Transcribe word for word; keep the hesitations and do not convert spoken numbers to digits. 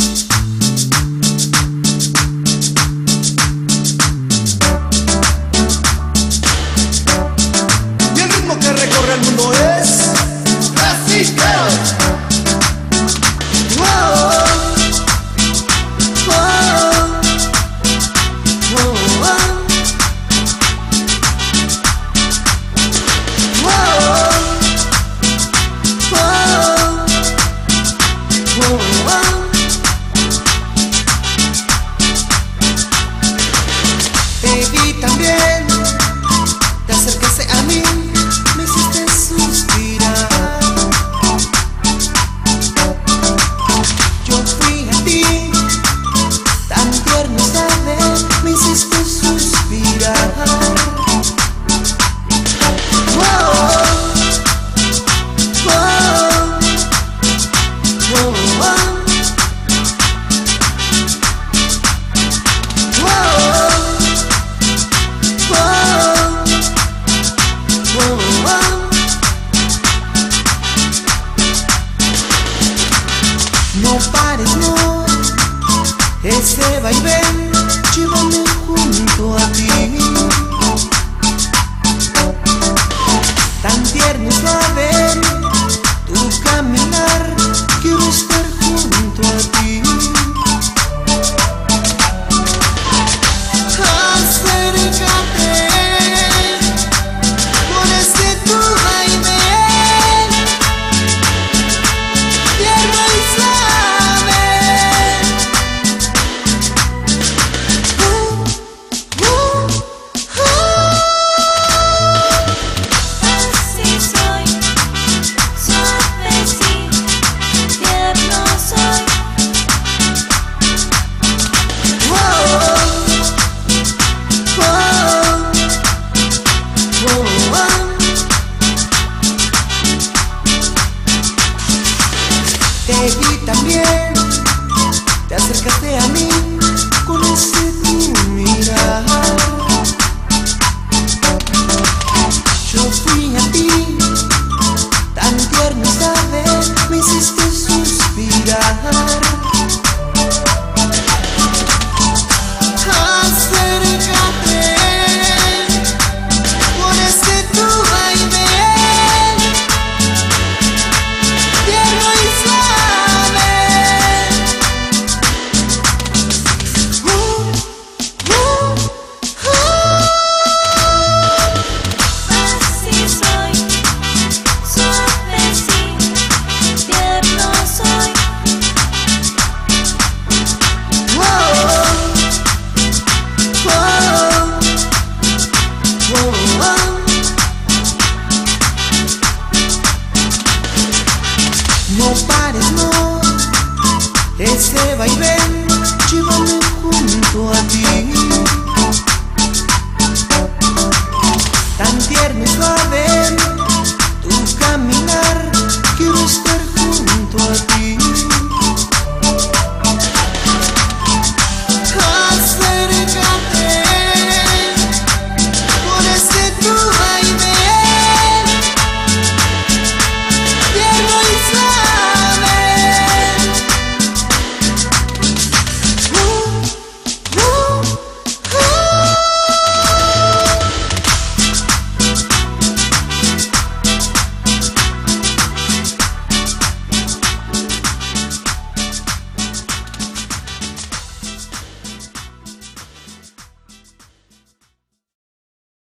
Baby, también te acercaste a mí, me hiciste suspirar. Yo fui a ti, tan tierno, ¿sabes? Me hiciste suspirar. Wow, wow, wow, wow. No pares, no, ese vaivén, llévame junto a ti. Tan tierno es suave tu caminar, quiero estar junto a ti. Acércate con ese tu vaivén, tierno y suave. Uh, uh, uh. Así soy, suave sí, tierno soy. Te vi también, te acercaste a mí con ese tu mirar. Yo fui a ti, tan tierno, ¿sabes? Me hiciste suspirar. Acércate con ese tu vaivén, tierno y suave. Uh, uh, uh. Así soy, suave sí, tierno soy. No pares, no, ese vaivén